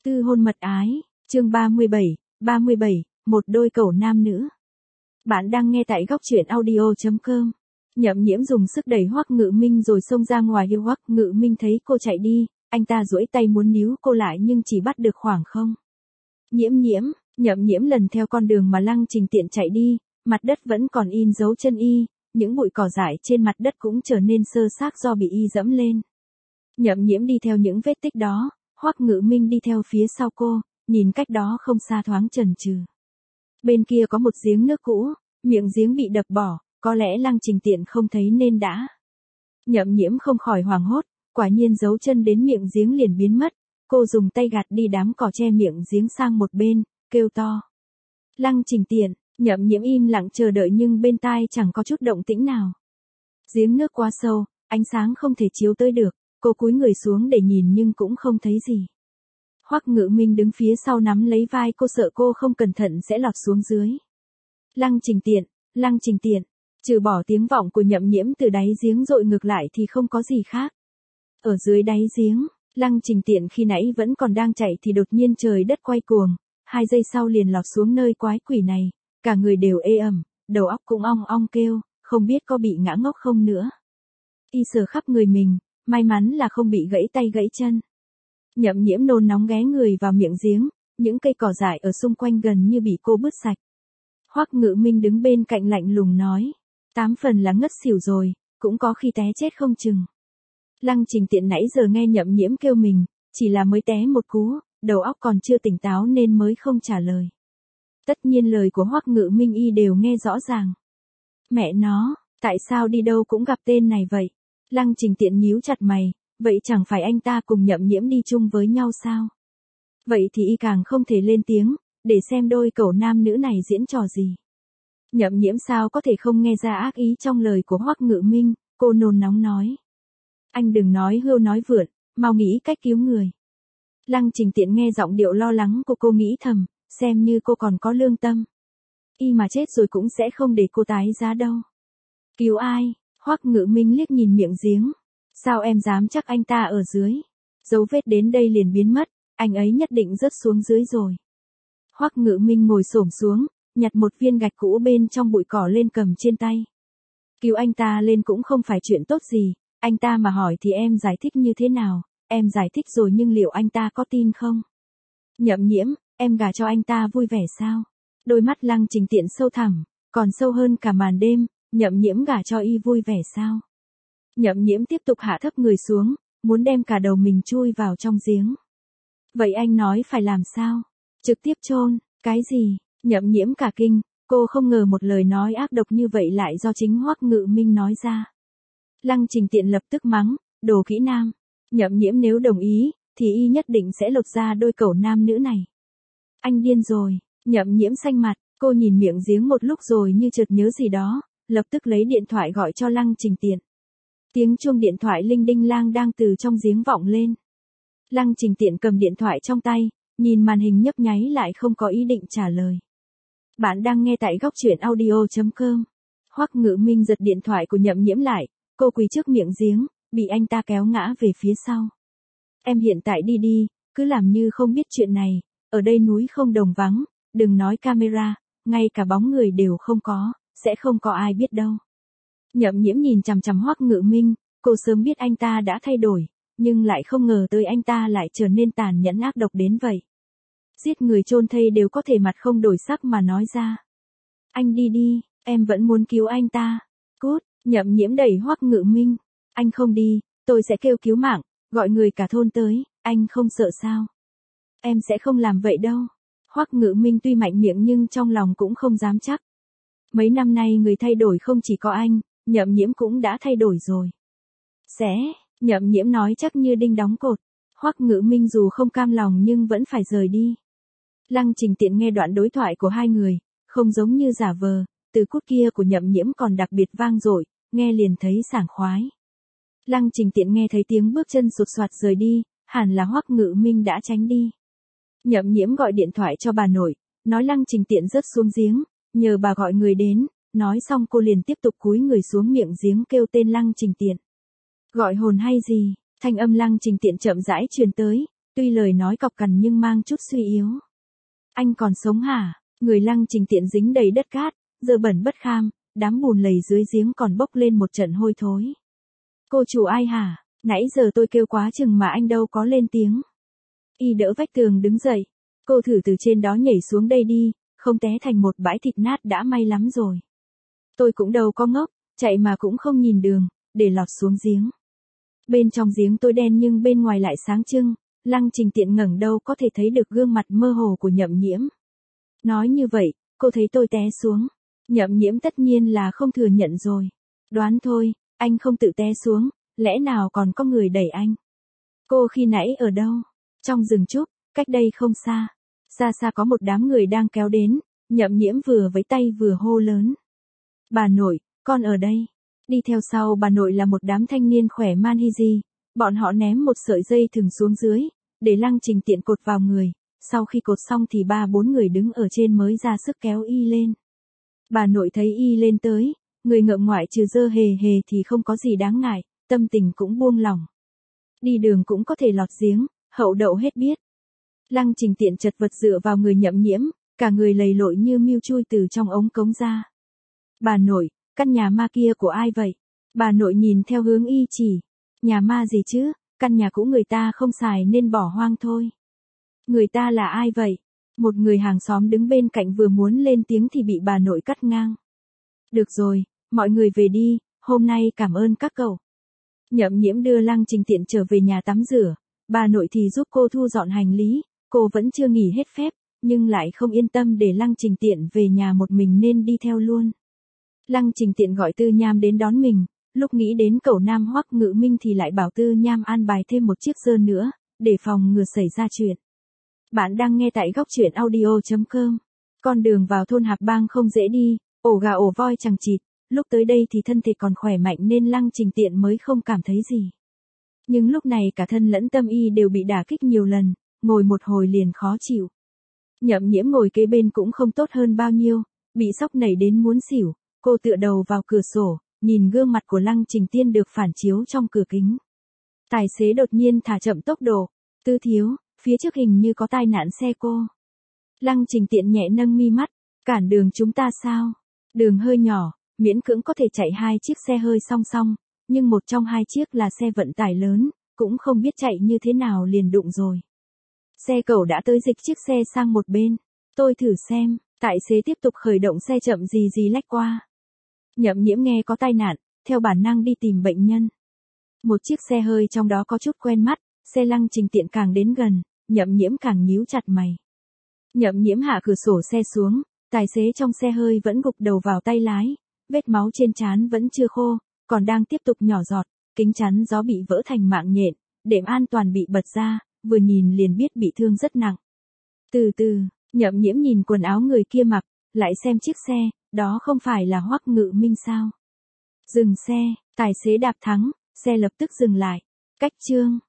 Tư hôn mật ái, chương 37, một đôi cẩu nam nữ. Bạn đang nghe tại góc truyện audio.com. Nhậm Nhiễm dùng sức đẩy Hoắc Ngự Minh rồi xông ra ngoài. Hoắc Ngự Minh thấy cô chạy đi, anh ta duỗi tay muốn níu cô lại nhưng chỉ bắt được khoảng không. Nhậm Nhiễm lần theo con đường mà Lăng Trình Tiện chạy đi, mặt đất vẫn còn in dấu chân y, những bụi cỏ dại trên mặt đất cũng trở nên sơ xác do bị y dẫm lên. Nhậm Nhiễm đi theo những vết tích đó, Hoắc Ngự Minh đi theo phía sau cô, nhìn cách đó không xa thoáng chần chừ. Bên kia có một giếng nước cũ, miệng giếng bị đập bỏ, có lẽ Lăng Trình Tiện không thấy nên đã. Nhậm Nhiễm không khỏi hoảng hốt, quả nhiên dấu chân đến miệng giếng liền biến mất, cô dùng tay gạt đi đám cỏ che miệng giếng sang một bên, kêu to. Lăng Trình Tiện, Nhậm Nhiễm im lặng chờ đợi nhưng bên tai chẳng có chút động tĩnh nào. Giếng nước quá sâu, ánh sáng không thể chiếu tới được, cô cúi người xuống để nhìn nhưng cũng không thấy gì. Hoắc Ngự Minh đứng phía sau nắm lấy vai cô, sợ cô không cẩn thận sẽ lọt xuống dưới. Lăng Trình Tiện, trừ bỏ tiếng vọng của Nhậm Nhiễm từ đáy giếng dội ngược lại thì không có gì khác. Ở dưới đáy giếng, Lăng Trình Tiện khi nãy vẫn còn đang chạy thì đột nhiên trời đất quay cuồng, 2 giây sau liền lọt xuống nơi quái quỷ này, cả người đều ê ẩm, đầu óc cũng ong ong kêu, không biết có bị ngã ngốc không nữa. Y sờ khắp người mình, may mắn là không bị gãy tay gãy chân. Nhậm Nhiễm nôn nóng ghé người vào miệng giếng, những cây cỏ dại ở xung quanh gần như bị cô bứt sạch. Hoắc Ngự Minh đứng bên cạnh lạnh lùng nói, 8 phần là ngất xỉu rồi, cũng có khi té chết không chừng. Lăng Trình Tiện nãy giờ nghe Nhậm Nhiễm kêu mình, chỉ là mới té một cú, đầu óc còn chưa tỉnh táo nên mới không trả lời. Tất nhiên lời của Hoắc Ngự Minh y đều nghe rõ ràng. Mẹ nó, tại sao đi đâu cũng gặp tên này vậy? Lăng Trình Tiện nhíu chặt mày, vậy chẳng phải anh ta cùng Nhậm Nhiễm đi chung với nhau sao? Vậy thì y càng không thể lên tiếng, để xem đôi cẩu nam nữ này diễn trò gì. Nhậm Nhiễm sao có thể không nghe ra ác ý trong lời của Hoắc Ngự Minh, cô nôn nóng nói. Anh đừng nói hưu nói vượn, mau nghĩ cách cứu người. Lăng Trình Tiện nghe giọng điệu lo lắng của cô nghĩ thầm, xem như cô còn có lương tâm. Y mà chết rồi cũng sẽ không để cô tái giá đâu. Cứu ai? Hoắc Ngự Minh liếc nhìn miệng giếng. Sao em dám chắc anh ta ở dưới? Dấu vết đến đây liền biến mất, anh ấy nhất định rớt xuống dưới rồi. Hoắc Ngự Minh ngồi xổm xuống, nhặt một viên gạch cũ bên trong bụi cỏ lên cầm trên tay. Cứu anh ta lên cũng không phải chuyện tốt gì, anh ta mà hỏi thì em giải thích như thế nào? Em giải thích rồi nhưng liệu anh ta có tin không? Nhậm Nhiễm, em gả cho anh ta vui vẻ sao? Đôi mắt Lăng Trình Tiện sâu thẳm, còn sâu hơn cả màn đêm, Nhậm Nhiễm gả cho y vui vẻ sao? Nhậm Nhiễm tiếp tục hạ thấp người xuống, muốn đem cả đầu mình chui vào trong giếng. Vậy anh nói phải làm sao? Trực tiếp chôn, cái gì? Nhậm Nhiễm cả kinh, cô không ngờ một lời nói ác độc như vậy lại do chính Hoắc Ngự Minh nói ra. Lăng Trình Tiện lập tức mắng, đồ kỹ nam. Nhậm Nhiễm nếu đồng ý, thì y nhất định sẽ lột ra đôi cẩu nam nữ này. Anh điên rồi. Nhậm Nhiễm xanh mặt, cô nhìn miệng giếng một lúc rồi như chợt nhớ gì đó, lập tức lấy điện thoại gọi cho Lăng Trình Tiện. Tiếng chuông điện thoại linh đinh lang đang từ trong giếng vọng lên. Lăng Trình Tiện cầm điện thoại trong tay, nhìn màn hình nhấp nháy lại không có ý định trả lời. Bạn đang nghe tại góc truyện audio.com. Hoắc Ngự Minh giật điện thoại của Nhậm Nhiễm lại, cô quỳ trước miệng giếng, bị anh ta kéo ngã về phía sau. Em hiện tại đi đi, cứ làm như không biết chuyện này, ở đây núi không đồng vắng, đừng nói camera, ngay cả bóng người đều không có, sẽ không có ai biết đâu. Nhậm Nhiễm nhìn chằm chằm Hoắc Ngự Minh, cô sớm biết anh ta đã thay đổi, nhưng lại không ngờ tới anh ta lại trở nên tàn nhẫn ác độc đến vậy. Giết người chôn thây đều có thể mặt không đổi sắc mà nói ra. Anh đi đi, em vẫn muốn cứu anh ta. Cút, Nhậm Nhiễm đẩy Hoắc Ngự Minh. Anh không đi, tôi sẽ kêu cứu mạng, gọi người cả thôn tới, anh không sợ sao? Em sẽ không làm vậy đâu. Hoắc Ngự Minh tuy mạnh miệng nhưng trong lòng cũng không dám chắc. Mấy năm nay người thay đổi không chỉ có anh, Nhậm Nhiễm cũng đã thay đổi rồi. Nhậm Nhiễm nói chắc như đinh đóng cột. Hoắc Ngự Minh dù không cam lòng nhưng vẫn phải rời đi. Lăng Trình Tiện nghe đoạn đối thoại của hai người, không giống như giả vờ, từ cút kia của Nhậm Nhiễm còn đặc biệt vang dội, nghe liền thấy sảng khoái. Lăng Trình Tiện nghe thấy tiếng bước chân sột soạt rời đi, hẳn là Hoắc Ngự Minh đã tránh đi. Nhậm Nhiễm gọi điện thoại cho bà nội, nói Lăng Trình Tiện rớt xuống giếng, nhờ bà gọi người đến, nói xong cô liền tiếp tục cúi người xuống miệng giếng kêu tên Lăng Trình Tiện. Gọi hồn hay gì? Thanh âm Lăng Trình Tiện chậm rãi truyền tới, tuy lời nói cọc cằn nhưng mang chút suy yếu. Anh còn sống hả? Người Lăng Trình Tiện dính đầy đất cát, dơ bẩn bất kham, đám bùn lầy dưới giếng còn bốc lên một trận hôi thối. Cô chủ ai hả? Nãy giờ tôi kêu quá chừng mà anh đâu có lên tiếng. Y đỡ vách tường đứng dậy. Cô thử từ trên đó nhảy xuống đây đi, không té thành một bãi thịt nát đã may lắm rồi. Tôi cũng đâu có ngốc, chạy mà cũng không nhìn đường, để lọt xuống giếng. Bên trong giếng tối đen nhưng bên ngoài lại sáng trưng, Lăng Trình Tiện ngẩng đầu có thể thấy được gương mặt mơ hồ của Nhậm Nhiễm. Nói như vậy, cô thấy tôi té xuống. Nhậm Nhiễm tất nhiên là không thừa nhận rồi. Đoán thôi, anh không tự té xuống, lẽ nào còn có người đẩy anh? Cô khi nãy ở đâu? Trong rừng trúc, cách đây không xa. Xa xa có một đám người đang kéo đến, Nhậm Nhiễm vừa với tay vừa hô lớn. Bà nội, con ở đây. Đi theo sau bà nội là một đám thanh niên khỏe man hi di, bọn họ ném một sợi dây thừng xuống dưới, để Lăng Trình Tiện cột vào người, sau khi cột xong thì 3-4 người đứng ở trên mới ra sức kéo y lên. Bà nội thấy y lên tới, người ngợm ngoại trừ dơ hề hề thì không có gì đáng ngại, tâm tình cũng buông lỏng. Đi đường cũng có thể lọt giếng, hậu đậu hết biết. Lăng Trình Tiện chật vật dựa vào người Nhậm Nhiễm, cả người lầy lội như miêu chui từ trong ống cống ra. Bà nội, căn nhà ma kia của ai vậy? Bà nội nhìn theo hướng y chỉ. Nhà ma gì chứ, căn nhà cũ người ta không xài nên bỏ hoang thôi. Người ta là ai vậy? Một người hàng xóm đứng bên cạnh vừa muốn lên tiếng thì bị bà nội cắt ngang. Được rồi, mọi người về đi, hôm nay cảm ơn các cậu. Nhậm Nhiễm đưa Lăng Trình Tiện trở về nhà tắm rửa, bà nội thì giúp cô thu dọn hành lý, cô vẫn chưa nghỉ hết phép, nhưng lại không yên tâm để Lăng Trình Tiện về nhà một mình nên đi theo luôn. Lăng Trình Tiện gọi Tư Nham đến đón mình, lúc nghĩ đến cậu Nam Hoắc Ngự Minh thì lại bảo Tư Nham an bài thêm một chiếc dơ nữa, để phòng ngừa xảy ra chuyện. Bạn đang nghe tại góc truyện audio.com. Con đường vào thôn Hạp Bang không dễ đi, ổ gà ổ voi chằng chịt, lúc tới đây thì thân thể còn khỏe mạnh nên Lăng Trình Tiện mới không cảm thấy gì. Nhưng lúc này cả thân lẫn tâm y đều bị đả kích nhiều lần, ngồi một hồi liền khó chịu. Nhậm Nhiễm ngồi kế bên cũng không tốt hơn bao nhiêu, bị sốc nảy đến muốn xỉu, cô tựa đầu vào cửa sổ, nhìn gương mặt của Lăng Trình Tiên được phản chiếu trong cửa kính. Tài xế đột nhiên thả chậm tốc độ. Tư thiếu, phía trước hình như có tai nạn xe cô. Lăng Trình Tiện nhẹ nâng mi mắt, cản đường chúng ta sao? Đường hơi nhỏ, miễn cưỡng có thể chạy 2 chiếc xe hơi song song, nhưng một trong 2 chiếc là xe vận tải lớn, cũng không biết chạy như thế nào liền đụng rồi. Xe cẩu đã tới dịch chiếc xe sang một bên. Tôi thử xem, tài xế tiếp tục khởi động xe chậm gì lách qua. Nhậm Nhiễm nghe có tai nạn, theo bản năng đi tìm bệnh nhân. Một chiếc xe hơi trong đó có chút quen mắt, xe Lăng Trình Tiện càng đến gần, Nhậm Nhiễm càng nhíu chặt mày. Nhậm Nhiễm hạ cửa sổ xe xuống, tài xế trong xe hơi vẫn gục đầu vào tay lái, vết máu trên trán vẫn chưa khô, còn đang tiếp tục nhỏ giọt, kính chắn gió bị vỡ thành mạng nhện, đệm an toàn bị bật ra, vừa nhìn liền biết bị thương rất nặng. Từ từ, Nhậm Nhiễm nhìn quần áo người kia mặc, lại xem chiếc xe, đó không phải là Hoắc Ngự Minh sao? Dừng xe, tài xế đạp thắng, xe lập tức dừng lại. Cách chương